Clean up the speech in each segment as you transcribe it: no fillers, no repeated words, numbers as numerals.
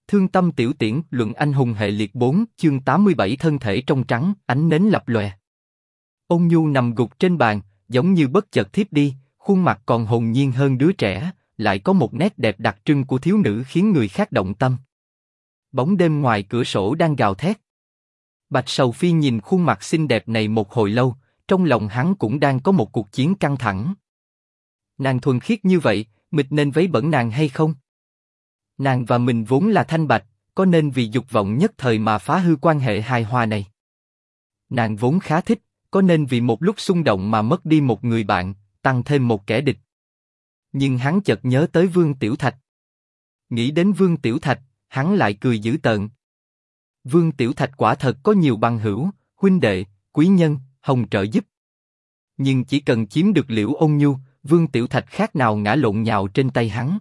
Thương tâm tiểu tiễn, luận anh hùng hệ liệt 4, chương 87 thân thể trong trắng, ánh nến lập lòe. Ôn Nhu nằm gục trên bàn, giống như bất chợt thiếp đi, khuôn mặt còn hồn nhiên hơn đứa trẻ, lại có một nét đẹp đặc trưng của thiếu nữ khiến người khác động tâm. Bóng đêm ngoài cửa sổ đang gào thét. Bạch Sầu Phi nhìn khuôn mặt xinh đẹp này một hồi lâu, trong lòng hắn cũng đang có một cuộc chiến căng thẳng. Nàng thuần khiết như vậy, mình nên vấy bẩn nàng hay không? Nàng và mình vốn là thanh bạch, có nên vì dục vọng nhất thời mà phá hư quan hệ hài hòa này? Nàng vốn khá thích, có nên vì một lúc xung động mà mất đi một người bạn, tăng thêm một kẻ địch? Nhưng hắn chợt nhớ tới Vương Tiểu Thạch. Nghĩ đến Vương Tiểu Thạch, hắn lại cười dữ tợn. Vương Tiểu Thạch quả thật có nhiều bằng hữu, huynh đệ, quý nhân, hồng trợ giúp. Nhưng chỉ cần chiếm được Liễu Ôn Nhu, Vương Tiểu Thạch khác nào ngã lộn nhào trên tay hắn.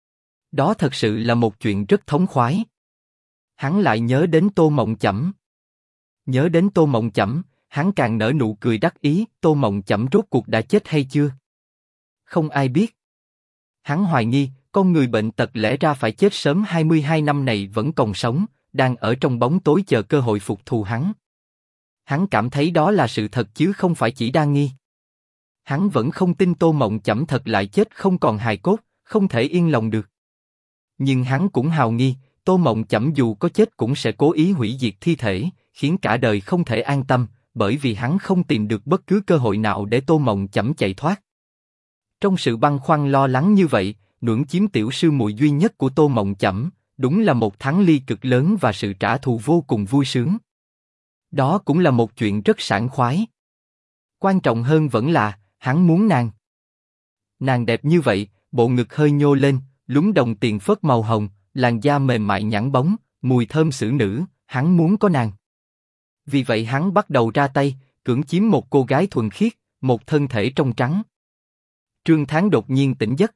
Đó thật sự là một chuyện rất thống khoái. Hắn lại nhớ đến Tô Mộng Chẩm. Nhớ đến Tô Mộng Chẩm, hắn càng nở nụ cười đắc ý. Tô Mộng Chẩm rốt cuộc đã chết hay chưa? Không ai biết. Hắn hoài nghi, con người bệnh tật lẽ ra phải chết sớm 22 năm này vẫn còn sống, đang ở trong bóng tối chờ cơ hội phục thù hắn. Hắn cảm thấy đó là sự thật chứ không phải chỉ đa nghi. Hắn vẫn không tin Tô Mộng Chẩm thật lại chết không còn hài cốt, không thể yên lòng được. Nhưng hắn cũng hào nghi, Tô Mộng Chẩm dù có chết cũng sẽ cố ý hủy diệt thi thể, khiến cả đời không thể an tâm, bởi vì hắn không tìm được bất cứ cơ hội nào để Tô Mộng Chẩm chạy thoát. Trong sự băn khoăn lo lắng như vậy, nuốt chiếm tiểu sư muội duy nhất của Tô Mộng Chẩm, đúng là một thắng ly cực lớn và sự trả thù vô cùng vui sướng. Đó cũng là một chuyện rất sảng khoái. Quan trọng hơn vẫn là, hắn muốn nàng. Nàng đẹp như vậy, bộ ngực hơi nhô lên, lúm đồng tiền phớt màu hồng, làn da mềm mại nhẵn bóng, mùi thơm xử nữ, hắn muốn có nàng. Vì vậy hắn bắt đầu ra tay, cưỡng chiếm một cô gái thuần khiết, một thân thể trong trắng. Trương Thán đột nhiên tỉnh giấc.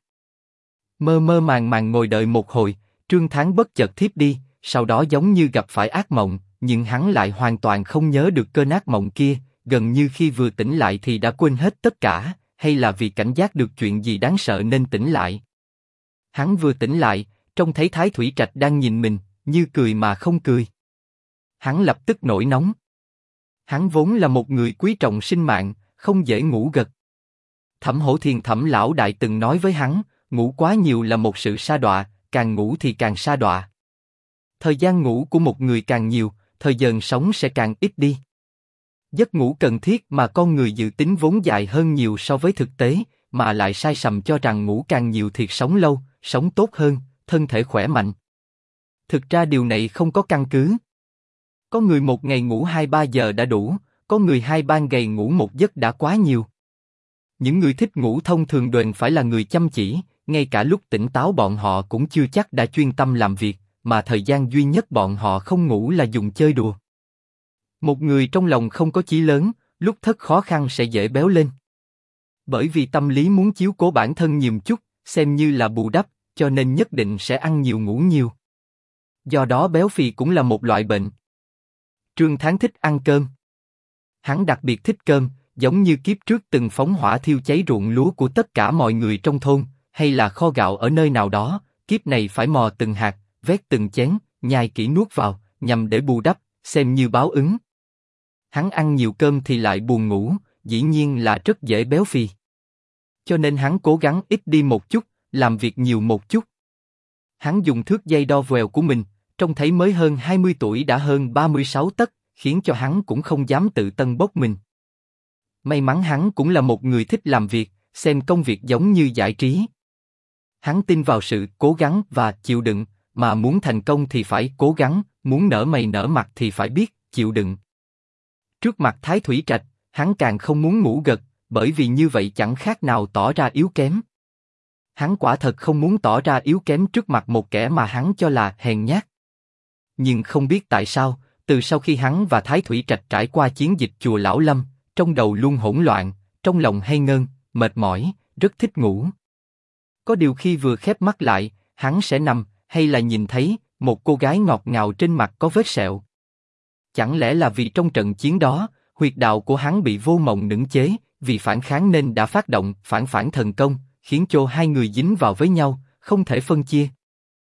Mơ mơ màng màng ngồi đợi một hồi, Trương Thán bất chợt thiếp đi, sau đó giống như gặp phải ác mộng, nhưng hắn lại hoàn toàn không nhớ được cơn ác mộng kia, gần như khi vừa tỉnh lại thì đã quên hết tất cả, hay là vì cảnh giác được chuyện gì đáng sợ nên tỉnh lại. Hắn vừa tỉnh lại, trông thấy Thái Thủy Trạch đang nhìn mình, như cười mà không cười. Hắn lập tức nổi nóng. Hắn vốn là một người quý trọng sinh mạng, không dễ ngủ gật. Thẩm Hổ Thiền Thẩm lão đại từng nói với hắn, ngủ quá nhiều là một sự sa đọa, càng ngủ thì càng sa đọa. Thời gian ngủ của một người càng nhiều, thời gian sống sẽ càng ít đi. Giấc ngủ cần thiết mà con người dự tính vốn dài hơn nhiều so với thực tế, mà lại sai sầm cho rằng ngủ càng nhiều thiệt sống lâu, sống tốt hơn, thân thể khỏe mạnh. Thực ra điều này không có căn cứ. Có người một ngày ngủ 2-3 giờ đã đủ, có người 2-3 ngày ngủ một giấc đã quá nhiều. Những người thích ngủ thông thường đền phải là người chăm chỉ, ngay cả lúc tỉnh táo bọn họ cũng chưa chắc đã chuyên tâm làm việc, mà thời gian duy nhất bọn họ không ngủ là dùng chơi đùa. Một người trong lòng không có chí lớn, lúc thất khó khăn sẽ dễ béo lên. Bởi vì tâm lý muốn chiếu cố bản thân nhiều chút, xem như là bù đắp, cho nên nhất định sẽ ăn nhiều ngủ nhiều. Do đó béo phì cũng là một loại bệnh. Trương Thán thích ăn cơm. Hắn đặc biệt thích cơm, giống như kiếp trước từng phóng hỏa thiêu cháy ruộng lúa của tất cả mọi người trong thôn, hay là kho gạo ở nơi nào đó, kiếp này phải mò từng hạt, vét từng chén, nhai kỹ nuốt vào, nhằm để bù đắp, xem như báo ứng. Hắn ăn nhiều cơm thì lại buồn ngủ, dĩ nhiên là rất dễ béo phì. Cho nên hắn cố gắng ít đi một chút, làm việc nhiều một chút. Hắn dùng thước dây đo vèo của mình, trông thấy mới hơn 20 tuổi đã hơn 36 tấc, khiến cho hắn cũng không dám tự tân bốc mình. May mắn hắn cũng là một người thích làm việc, xem công việc giống như giải trí. Hắn tin vào sự cố gắng và chịu đựng, mà muốn thành công thì phải cố gắng, muốn nở mày nở mặt thì phải biết chịu đựng. Trước mặt Thái Thủy Trạch, hắn càng không muốn ngủ gật, bởi vì như vậy chẳng khác nào tỏ ra yếu kém. Hắn quả thật không muốn tỏ ra yếu kém trước mặt một kẻ mà hắn cho là hèn nhát. Nhưng không biết tại sao, từ sau khi hắn và Thái Thủy Trạch trải qua chiến dịch chùa Lão Lâm, trong đầu luôn hỗn loạn, trong lòng hay ngơn, mệt mỏi, rất thích ngủ. Có điều khi vừa khép mắt lại, hắn sẽ nằm, hay là nhìn thấy một cô gái ngọt ngào trên mặt có vết sẹo. Chẳng lẽ là vì trong trận chiến đó, huyệt đạo của hắn bị vô mộng nửng chế, vì phản kháng nên đã phát động phản thần công, khiến cho hai người dính vào với nhau, không thể phân chia.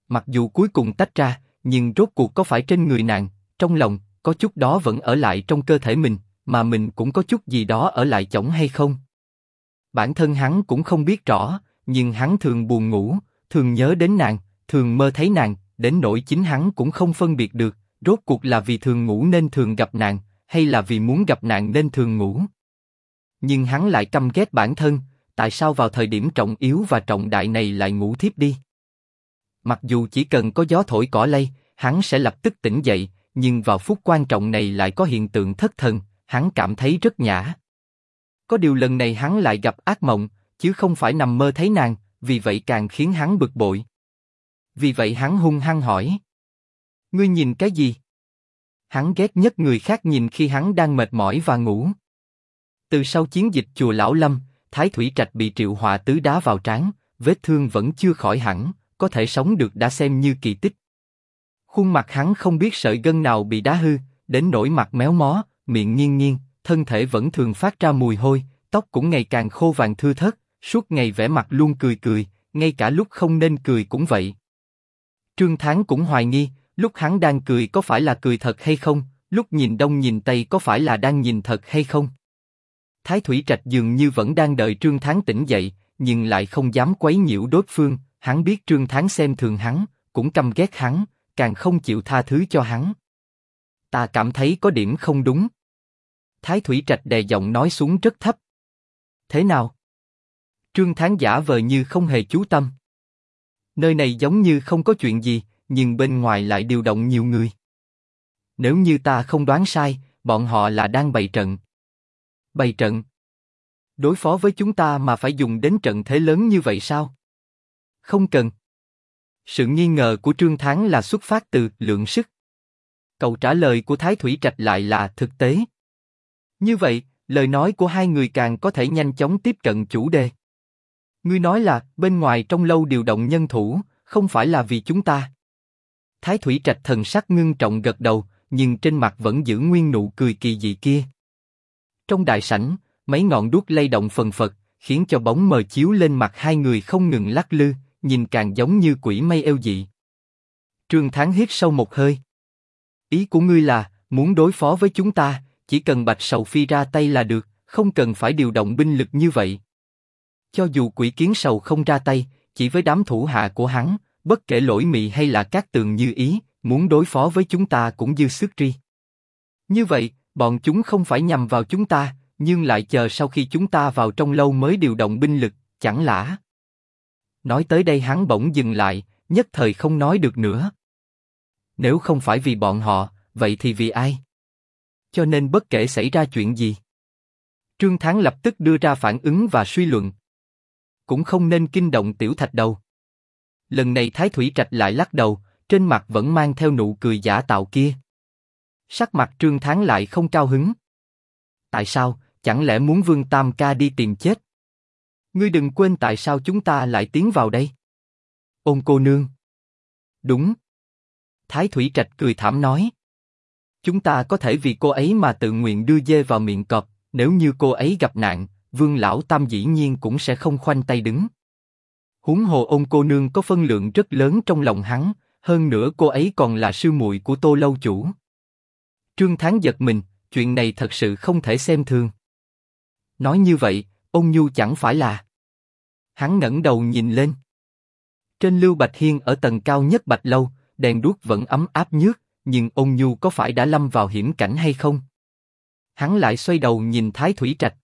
Mặc dù cuối cùng tách ra, nhưng rốt cuộc có phải trên người nàng, trong lòng, có chút đó vẫn ở lại trong cơ thể mình, mà mình cũng có chút gì đó ở lại chổng hay không? Bản thân hắn cũng không biết rõ, nhưng hắn thường buồn ngủ, thường nhớ đến nàng, thường mơ thấy nàng, đến nỗi chính hắn cũng không phân biệt được, rốt cuộc là vì thường ngủ nên thường gặp nàng, hay là vì muốn gặp nàng nên thường ngủ. Nhưng hắn lại căm ghét bản thân, tại sao vào thời điểm trọng yếu và trọng đại này lại ngủ thiếp đi? Mặc dù chỉ cần có gió thổi cỏ lay, hắn sẽ lập tức tỉnh dậy, nhưng vào phút quan trọng này lại có hiện tượng thất thần, hắn cảm thấy rất nhã. Có điều lần này hắn lại gặp ác mộng, chứ không phải nằm mơ thấy nàng, vì vậy càng khiến hắn bực bội. Vì vậy hắn hung hăng hỏi: Ngươi nhìn cái gì? Hắn ghét nhất người khác nhìn khi hắn đang mệt mỏi và ngủ. Từ sau chiến dịch chùa Lão Lâm, Thái Thủy Trạch bị Triệu Họa Tứ đá vào trán, vết thương vẫn chưa khỏi hẳn, có thể sống được đã xem như kỳ tích. Khuôn mặt hắn không biết sợi gân nào bị đá hư, đến nỗi mặt méo mó, miệng nghiêng nghiêng, thân thể vẫn thường phát ra mùi hôi, tóc cũng ngày càng khô vàng thưa thớt, suốt ngày vẻ mặt luôn cười cười, ngay cả lúc không nên cười cũng vậy. Trương Thán cũng hoài nghi, lúc hắn đang cười có phải là cười thật hay không, lúc nhìn đông nhìn tây có phải là đang nhìn thật hay không. Thái Thủy Trạch dường như vẫn đang đợi Trương Thán tỉnh dậy, nhưng lại không dám quấy nhiễu đối phương. Hắn biết Trương Thán xem thường hắn, cũng căm ghét hắn, càng không chịu tha thứ cho hắn. Ta cảm thấy có điểm không đúng. Thái Thủy Trạch đè giọng nói xuống rất thấp. Thế nào? Trương Thán giả vờ như không hề chú tâm. Nơi này giống như không có chuyện gì, nhưng bên ngoài lại điều động nhiều người. Nếu như ta không đoán sai, bọn họ là đang bày trận. Bày trận? Đối phó với chúng ta mà phải dùng đến trận thế lớn như vậy sao? Không cần. Sự nghi ngờ của Trương Thán là xuất phát từ lượng sức. Câu trả lời của Thái Thủy Trạch lại là thực tế. Như vậy, lời nói của hai người càng có thể nhanh chóng tiếp cận chủ đề. Ngươi nói là bên ngoài trong lâu điều động nhân thủ, không phải là vì chúng ta. Thái Thủy Trạch thần sắc ngưng trọng gật đầu, nhưng trên mặt vẫn giữ nguyên nụ cười kỳ dị kia. Trong đại sảnh, mấy ngọn đuốc lay động phần phật, khiến cho bóng mờ chiếu lên mặt hai người không ngừng lắc lư, nhìn càng giống như quỷ mây eo dị. Trương Thán hít sâu một hơi. Ý của ngươi là, muốn đối phó với chúng ta, chỉ cần Bạch Sầu Phi ra tay là được, không cần phải điều động binh lực như vậy. Cho dù Quỷ Kiến Sầu không ra tay, chỉ với đám thủ hạ của hắn, bất kể Lỗi Mị hay là Cát Tường Như Ý, muốn đối phó với chúng ta cũng dư sức ri. Như vậy, bọn chúng không phải nhằm vào chúng ta, nhưng lại chờ sau khi chúng ta vào trong lâu mới điều động binh lực, chẳng lẽ? Nói tới đây hắn bỗng dừng lại, nhất thời không nói được nữa. Nếu không phải vì bọn họ, vậy thì vì ai? Cho nên bất kể xảy ra chuyện gì, Trương Thán lập tức đưa ra phản ứng và suy luận. Cũng không nên kinh động Tiểu Thạch Đầu. Lần này Thái Thủy Trạch lại lắc đầu, trên mặt vẫn mang theo nụ cười giả tạo kia. Sắc mặt Trương Thán lại không cao hứng. Tại sao, chẳng lẽ muốn Vương Tam Ca đi tìm chết? Ngươi đừng quên tại sao chúng ta lại tiến vào đây. Ôn cô nương. Đúng. Thái Thủy Trạch cười thảm nói. Chúng ta có thể vì cô ấy mà tự nguyện đưa dê vào miệng cọp, nếu như cô ấy gặp nạn, Vương Lão Tam dĩ nhiên cũng sẽ không khoanh tay đứng. Huống hồ Ôn cô nương có phân lượng rất lớn trong lòng hắn, hơn nữa cô ấy còn là sư muội của Tô lâu chủ. Trương Thán giật mình, chuyện này thật sự không thể xem thường. Nói như vậy, Ôn Nhu chẳng phải là... Hắn ngẩng đầu nhìn lên. Trên Lưu Bạch Hiên ở tầng cao nhất Bạch lâu, đèn đuốc vẫn ấm áp nhức, nhưng Ôn Nhu có phải đã lâm vào hiểm cảnh hay không? Hắn lại xoay đầu nhìn Thái Thủy Trạch.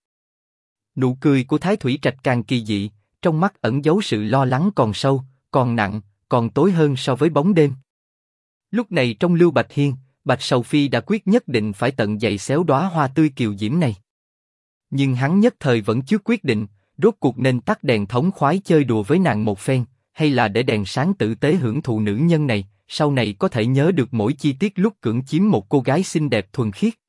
Nụ cười của Thái Thủy Trạch càng kỳ dị, trong mắt ẩn giấu sự lo lắng còn sâu, còn nặng, còn tối hơn so với bóng đêm. Lúc này trong Lưu Bạch Hiên, Bạch Sầu Phi đã quyết nhất định phải tận dậy xéo đóa hoa tươi kiều diễm này. Nhưng hắn nhất thời vẫn chưa quyết định, rốt cuộc nên tắt đèn thống khoái chơi đùa với nàng một phen, hay là để đèn sáng tử tế hưởng thụ nữ nhân này, sau này có thể nhớ được mỗi chi tiết lúc cưỡng chiếm một cô gái xinh đẹp thuần khiết.